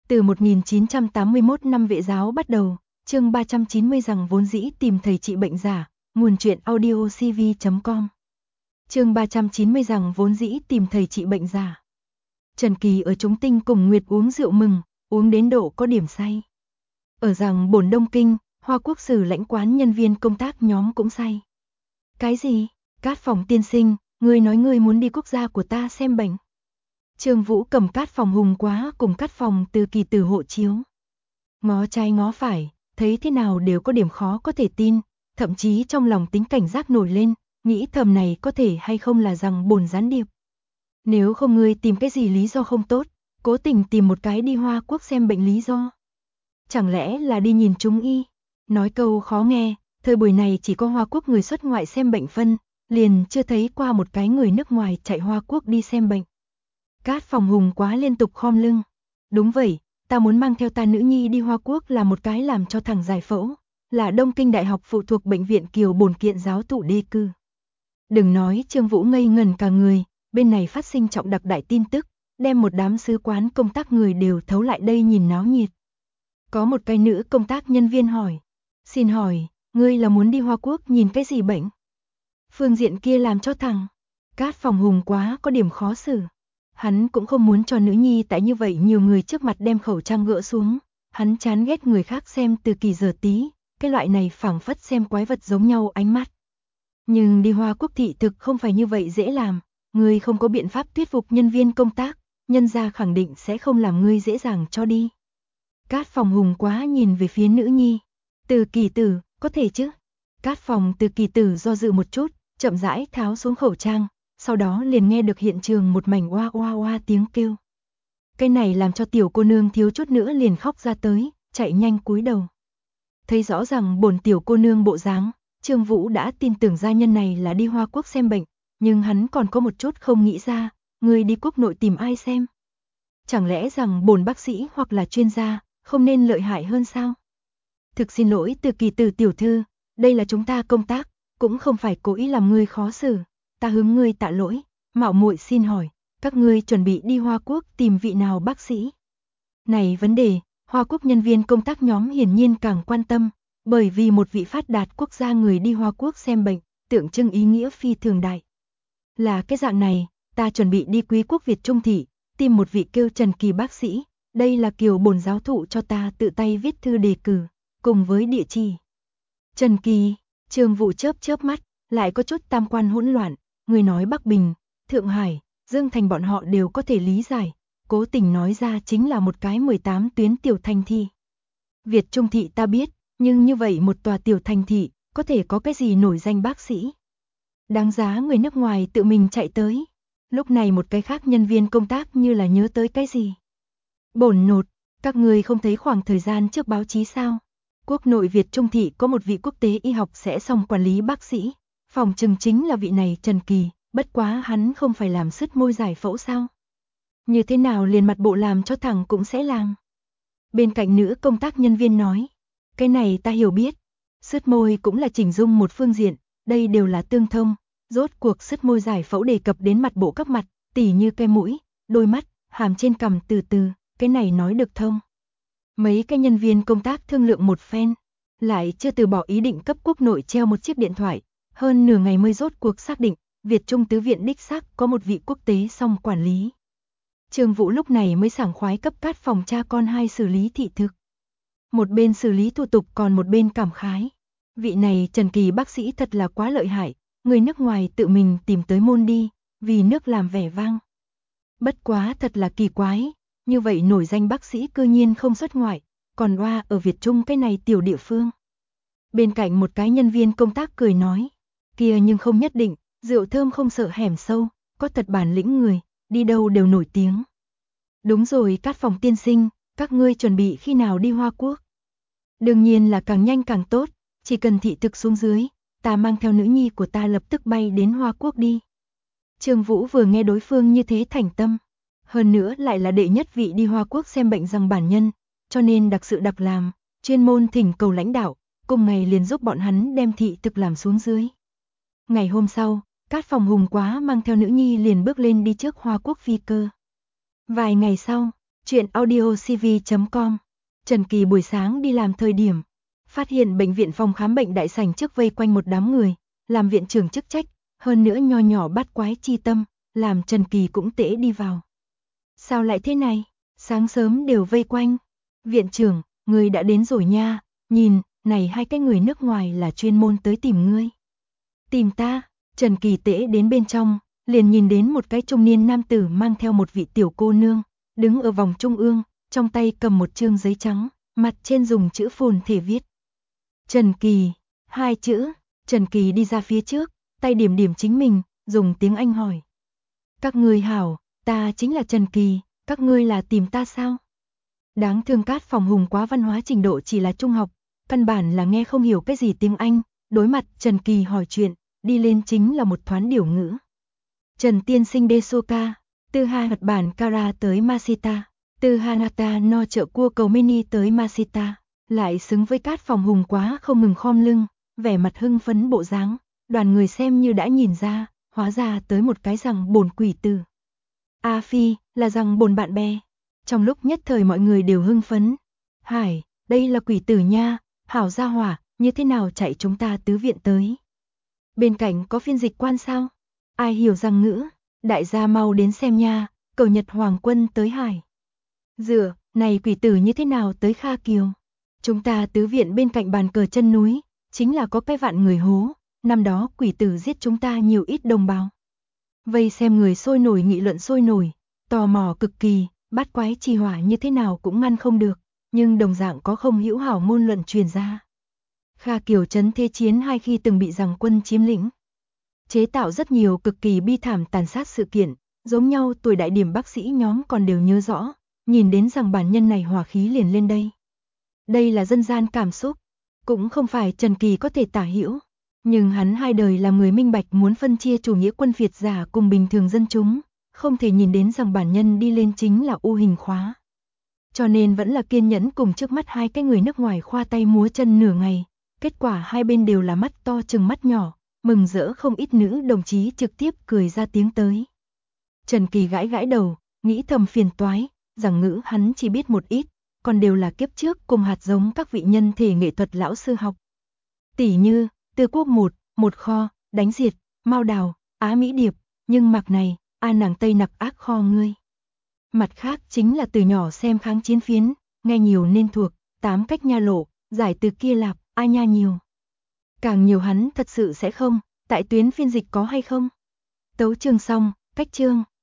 Từ 1981 năm Vệ giáo bắt đầu, chương 390 rằng vốn dĩ tìm thầy trị bệnh giả, nguồn truyện audio cv.com. Chương 390 rằng vốn dĩ tìm thầy trị bệnh giả. Trần Kỳ ở chúng tinh cùng Nguyệt uống rượu mừng, uống đến độ có điểm say. Ở rằng bổn Đông Kinh, Hoa Quốc Sử lãnh quán nhân viên công tác nhóm cũng say. Cái gì? Cát Phòng tiên sinh, ngươi nói ngươi muốn đi quốc gia của ta xem bệnh. Trương Vũ cầm Cát Phòng Hùng Quá cùng Cát Phòng Từ Kỳ từ hộ chiếu. Ngó trái ngó phải, thấy thế nào đều có điểm khó có thể tin, thậm chí trong lòng tính cảnh giác nổi lên, nghĩ thầm này có thể hay không là rằng bổn gián điệp. Nếu không ngươi tìm cái gì lý do không tốt, cố tình tìm một cái đi Hoa Quốc xem bệnh lý do. Chẳng lẽ là đi nhìn chúng y? Nói câu khó nghe, thời buổi này chỉ có Hoa Quốc người xuất ngoại xem bệnh phân, liền chưa thấy qua một cái người nước ngoài chạy Hoa Quốc đi xem bệnh. Cát Phòng Hùng Quá liên tục khom lưng. Đúng vậy, ta muốn mang theo ta nữ nhi đi Hoa Quốc là một cái làm cho thằng giải phẫu, là Đông Kinh Đại học phụ thuộc bệnh viện Kiều bổn kiện giáo thụ đề cử. Đừng nói Trương Vũ ngây ngẩn cả người, bên này phát sinh trọng đặc đại tin tức, đem một đám sứ quán công tác người đều thấu lại đây nhìn náo nhiệt. Có một cái nữ công tác nhân viên hỏi, xin hỏi, ngươi là muốn đi Hoa Quốc nhìn cái gì bệnh? Phương diện kia làm cho thằng Cát Phòng Hùng Quá có điểm khó xử. Hắn cũng không muốn cho nữ nhi tại như vậy nhiều người trước mặt đem khẩu trang gỡ xuống, hắn chán ghét người khác xem Từ Kỳ giờ tí, cái loại này phảng phất xem quái vật giống nhau ánh mắt. Nhưng đi Hoa Quốc thị thực không phải như vậy dễ làm, ngươi không có biện pháp thuyết phục nhân viên công tác, nhân gia khẳng định sẽ không làm ngươi dễ dàng cho đi. Cát Phòng Hùng Quá nhìn về phía nữ nhi, Từ Kỳ tử, có thể chứ? Cát Phòng Từ Kỳ tử do dự một chút, chậm rãi tháo xuống khẩu trang. Sau đó liền nghe được hiện trường một mảnh oa oa oa tiếng kêu. Cái này làm cho tiểu cô nương thiếu chút nữa liền khóc ra tới, chạy nhanh cúi đầu. Thấy rõ ràng bổn tiểu cô nương bộ dáng, Trương Vũ đã tin tưởng gia nhân này là đi Hoa Quốc xem bệnh, nhưng hắn còn có một chút không nghĩ ra, người đi quốc nội tìm ai xem. Chẳng lẽ rằng bổn bác sĩ hoặc là chuyên gia, không nên lợi hại hơn sao? Thực xin lỗi Từ Kỳ tử tiểu thư, đây là chúng ta công tác, cũng không phải cố ý làm ngươi khó xử. Ta hướng ngươi tạ lỗi, mạo muội xin hỏi, các ngươi chuẩn bị đi Hoa Quốc tìm vị nào bác sĩ? Này vấn đề, Hoa Quốc nhân viên công tác nhóm hiển nhiên càng quan tâm, bởi vì một vị phát đạt quốc gia người đi Hoa Quốc xem bệnh, tượng trưng ý nghĩa phi thường đại. Là cái dạng này, ta chuẩn bị đi Quý quốc Việt Trung thị, tìm một vị kêu Trần Kỳ bác sĩ, đây là Kiều bổn giáo thụ cho ta tự tay viết thư đề cử, cùng với địa chỉ. Trần Kỳ, Trương Vũ chớp mắt, lại có chút tam quan hỗn loạn. Người nói Bắc Bình, Thượng Hải, Dương Thành bọn họ đều có thể lý giải, cố tình nói ra chính là một cái 18 tuyến tiểu thành thị. Việt Trung thị ta biết, nhưng như vậy một tòa tiểu thành thị, có thể có cái gì nổi danh bác sĩ? Đáng giá người nước ngoài tự mình chạy tới. Lúc này một cái khác nhân viên công tác như là nhớ tới cái gì. Bổn nột, các người không thấy khoảng thời gian trước báo chí sao? Quốc nội Việt Trung thị có một vị quốc tế y học sẽ xong quản lý bác sĩ. Phòng chừng chính là vị này Trần Kỳ, bất quá hắn không phải làm sứt môi giải phẫu sao? Như thế nào liền mặt bộ làm cho thằng cũng sẽ làm? Bên cạnh nữ công tác nhân viên nói, cái này ta hiểu biết, sứt môi cũng là chỉnh dung một phương diện, đây đều là tương thông, rốt cuộc sứt môi giải phẫu đề cập đến mặt bộ các mặt, tỉ như cái mũi, đôi mắt, hàm trên cằm từ từ, cái này nói được thông. Mấy cái nhân viên công tác thương lượng một phen, lại chưa từ bỏ ý định cấp quốc nội treo một chiếc điện thoại. Hơn nửa ngày mới rốt cuộc xác định, Việt Trung tứ viện đích xác có một vị quốc tế song quản lý. Trương Vũ lúc này mới sảng khoái cấp Cát Phòng cha con hai xử lý thị thực. Một bên xử lý thủ tục còn một bên cảm khái. Vị này Trần Kỳ bác sĩ thật là quá lợi hại, người nước ngoài tự mình tìm tới môn đi, vì nước làm vẻ vang. Bất quá thật là kỳ quái, như vậy nổi danh bác sĩ cư nhiên không xuất ngoại, còn oa ở Việt Trung cái này tiểu địa phương. Bên cạnh một cái nhân viên công tác cười nói. Kia nhưng không nhất định, rượu thơm không sợ hẻm sâu, có thật bản lĩnh người, đi đâu đều nổi tiếng. Đúng rồi Cát Phòng tiên sinh, các ngươi chuẩn bị khi nào đi Hoa Quốc? Đương nhiên là càng nhanh càng tốt, chỉ cần thị thực xuống dưới, ta mang theo nữ nhi của ta lập tức bay đến Hoa Quốc đi. Trương Vũ vừa nghe đối phương như thế thành tâm, hơn nữa lại là đệ nhất vị đi Hoa Quốc xem bệnh rằng bản nhân, cho nên đặc sự đặc làm, chuyên môn thỉnh cầu lãnh đạo, cùng ngày liền giúp bọn hắn đem thị thực làm xuống dưới. Ngày hôm sau, Cát Phòng Hùng Quá mang theo nữ nhi liền bước lên đi trước Hoa Quốc phi cơ. Vài ngày sau, Chuyện audio CV.com. Trần Kỳ buổi sáng đi làm thời điểm, phát hiện bệnh viện phòng khám bệnh đại sảnh trước vây quanh một đám người, làm viện trưởng chức trách, hơn nữa nho nhỏ bát quái chi tâm, làm Trần Kỳ cũng tễ đi vào. Sao lại thế này? Sáng sớm đều vây quanh. Viện trưởng, người đã đến rồi nha, nhìn, này hai cái người nước ngoài là chuyên môn tới tìm ngươi. Tìm ta? Trần Kỳ tễ đến bên trong, liền nhìn đến một cái trung niên nam tử mang theo một vị tiểu cô nương, đứng ở vòng trung ương, trong tay cầm một chương giấy trắng, mặt trên dùng chữ phồn thể viết. Trần Kỳ, hai chữ. Trần Kỳ đi ra phía trước, tay điểm điểm chính mình, dùng tiếng Anh hỏi. Các ngươi hảo, ta chính là Trần Kỳ, các ngươi là tìm ta sao? Đáng thương Cát Phòng Hùng quá văn hóa trình độ chỉ là trung học, căn bản là nghe không hiểu cái gì tiếng Anh, đối mặt Trần Kỳ hỏi chuyện, đi lên chính là một thoáng điều ngữ. Trần tiên sinh Desoka, từ hai Nhật Bản Kara tới Masita, từ Hanata no chợ cua cầu mini tới Masita, lại xứng với Cát Phòng Hùng quá không ngừng khom lưng, vẻ mặt hưng phấn bộ dáng, đoàn người xem như đã nhìn ra, hóa ra tới một cái rằng bồn quỷ tử. A Phi, là rằng bồn bạn bè. Trong lúc nhất thời mọi người đều hưng phấn. Hải, đây là quỷ tử nha, hảo gia hỏa, như thế nào chạy chúng ta tứ viện tới. Bên cạnh có phiên dịch quan sao? Ai hiểu rằng ngữ, đại gia mau đến xem nha, cầu Nhật Hoàng quân tới Hải. Dựa, này quỷ tử như thế nào tới Kha Kiều? Chúng ta tứ viện bên cạnh bàn cờ chân núi, chính là có cái vạn người hố, năm đó quỷ tử giết chúng ta nhiều ít đồng bào. Vây xem người sôi nổi nghị luận sôi nổi, tò mò cực kỳ, bát quái chi hỏa như thế nào cũng ngăn không được, nhưng đồng dạng có không hữu hảo ngôn luận truyền ra. Kha Kiều trấn thế chiến hai khi từng bị giằng quân chiếm lĩnh, chế tạo rất nhiều cực kỳ bi thảm tàn sát sự kiện, giống nhau tuổi đại điểm bác sĩ nhóm còn đều nhớ rõ, nhìn đến rằng bản nhân này hỏa khí liền lên đây. Đây là dân gian cảm xúc, cũng không phải Trần Kỳ có thể tả hữu, nhưng hắn hai đời làm người minh bạch muốn phân chia chủ nghĩa quân Việt giả cùng bình thường dân chúng, không thể nhìn đến rằng bản nhân đi lên chính là u hình khóa. Cho nên vẫn là kiên nhẫn cùng trước mắt hai cái người nước ngoài khoa tay múa chân nửa ngày, kết quả hai bên đều là mắt to chừng mắt nhỏ, mừng rỡ không ít nữ đồng chí trực tiếp cười ra tiếng tới. Trần Kỳ gãi gãi đầu, nghĩ thầm phiền toái, rằng ngữ hắn chỉ biết một ít, còn đều là kiếp trước cùng hạt giống các vị nhân thể nghệ thuật lão sư học. Tỷ như, Tư Quốc một kho, đánh diệt, Mao Đào, Á Mỹ Điệp, nhưng mặc này, a nàng Tây nặc ác kho ngươi. Mặt khác chính là từ nhỏ xem kháng chiến phiến, nghe nhiều nên thuộc, 8 cách nha lộ, giải từ kia lạp, a nha nhiều. Càng nhiều hắn thật sự sẽ không, tại tuyến phiên dịch có hay không? Tấu chương xong, cách chương.